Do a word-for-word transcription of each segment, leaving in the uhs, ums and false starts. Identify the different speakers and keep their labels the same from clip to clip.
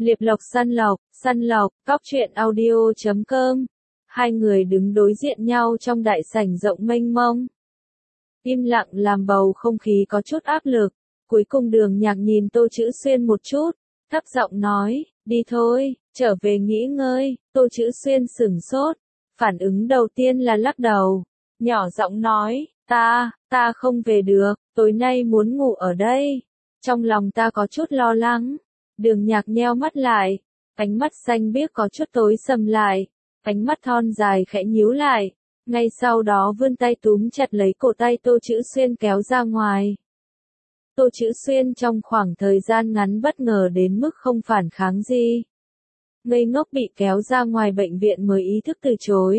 Speaker 1: Liệp Lộc săn lộc, săn lộc, cóc truyện audio chấm com. Hai người đứng đối diện nhau trong đại sảnh rộng mênh mông. Im lặng làm bầu không khí có chút áp lực. Cuối cùng Đường Nhạc nhìn Tô Chữ Xuyên một chút, thấp giọng nói, đi thôi, trở về nghỉ ngơi. Tô Chữ Xuyên sửng sốt, phản ứng đầu tiên là lắc đầu, nhỏ giọng nói, ta, ta không về được, tối nay muốn ngủ ở đây. Trong lòng ta có chút lo lắng. Đường Nhạc nheo mắt lại, ánh mắt xanh biếc có chút tối sầm lại, ánh mắt thon dài khẽ nhíu lại, ngay sau đó vươn tay túm chặt lấy cổ tay Tô Chữ Xuyên kéo ra ngoài. Tô Chữ Xuyên trong khoảng thời gian ngắn bất ngờ đến mức không phản kháng gì. Ngây ngốc bị kéo ra ngoài bệnh viện mới ý thức từ chối.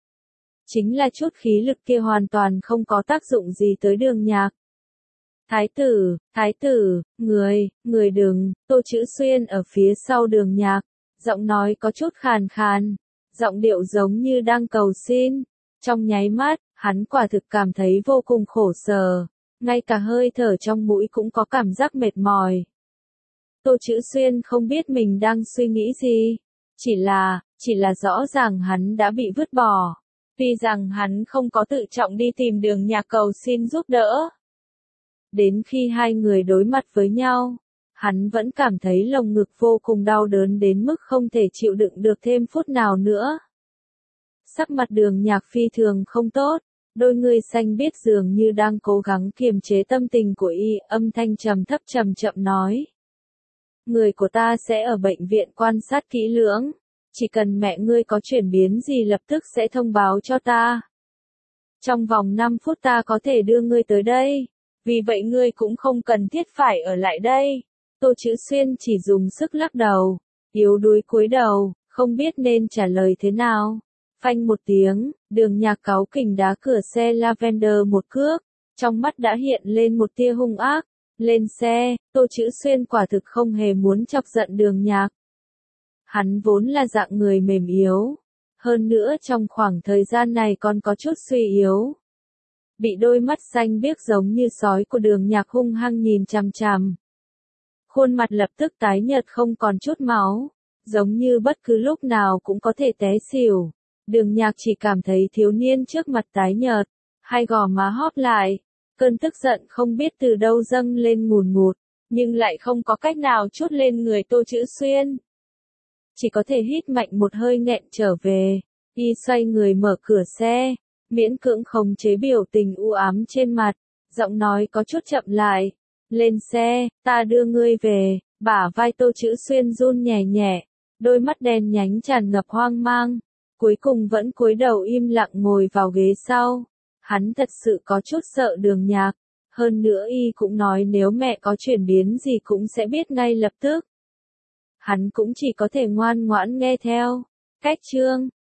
Speaker 1: Chính là chút khí lực kia hoàn toàn không có tác dụng gì tới Đường Nhạc. Thái tử, thái tử, người, người đừng. Tô Chữ Xuyên ở phía sau Đường Nhạc, giọng nói có chút khàn khàn, giọng điệu giống như đang cầu xin. Trong nháy mắt, hắn quả thực cảm thấy vô cùng khổ sở, ngay cả hơi thở trong mũi cũng có cảm giác mệt mỏi. Tô Chữ Xuyên không biết mình đang suy nghĩ gì, chỉ là, chỉ là rõ ràng hắn đã bị vứt bỏ, tuy rằng hắn không có tự trọng đi tìm Đường Nhạc cầu xin giúp đỡ. Đến khi hai người đối mặt với nhau, hắn vẫn cảm thấy lồng ngực vô cùng đau đớn đến mức không thể chịu đựng được thêm phút nào nữa. Sắc mặt Đường Nhạc phi thường không tốt, đôi người xanh biếc dường như đang cố gắng kiềm chế tâm tình của y, âm thanh trầm thấp trầm chậm nói. Người của ta sẽ ở bệnh viện quan sát kỹ lưỡng, chỉ cần mẹ ngươi có chuyển biến gì lập tức sẽ thông báo cho ta. Trong vòng năm phút ta có thể đưa ngươi tới đây. Vì vậy ngươi cũng không cần thiết phải ở lại đây. Tô Chữ Xuyên chỉ dùng sức lắc đầu, yếu đuối cúi đầu, không biết nên trả lời thế nào. Phanh một tiếng, Đường Nhạc cáu kỉnh đá cửa xe Lavender một cước, trong mắt đã hiện lên một tia hung ác. Lên xe, Tô Chữ Xuyên quả thực không hề muốn chọc giận Đường Nhạc. Hắn vốn là dạng người mềm yếu, hơn nữa trong khoảng thời gian này còn có chút suy yếu. Bị đôi mắt xanh biếc giống như sói của Đường Nhạc hung hăng nhìn chằm chằm. Khuôn mặt lập tức tái nhợt không còn chút máu, giống như bất cứ lúc nào cũng có thể té xỉu. Đường Nhạc chỉ cảm thấy thiếu niên trước mặt tái nhợt, hai gò má hóp lại, cơn tức giận không biết từ đâu dâng lên ngùn ngụt, nhưng lại không có cách nào trút lên người Tô Chữ Xuyên. Chỉ có thể hít mạnh một hơi nghẹn trở về, y xoay người mở cửa xe. Miễn cưỡng khống chế biểu tình u ám trên mặt, giọng nói có chút chậm lại. Lên xe, ta đưa ngươi về. Bả vai Tô Chữ Xuyên run nhẹ nhẹ, đôi mắt đen nhánh tràn ngập hoang mang, cuối cùng vẫn cúi đầu im lặng ngồi vào ghế sau. Hắn thật sự có chút sợ Đường Nhạc, hơn nữa y cũng nói nếu mẹ có chuyển biến gì cũng sẽ biết ngay lập tức. Hắn cũng chỉ có thể ngoan ngoãn nghe theo. Cách chương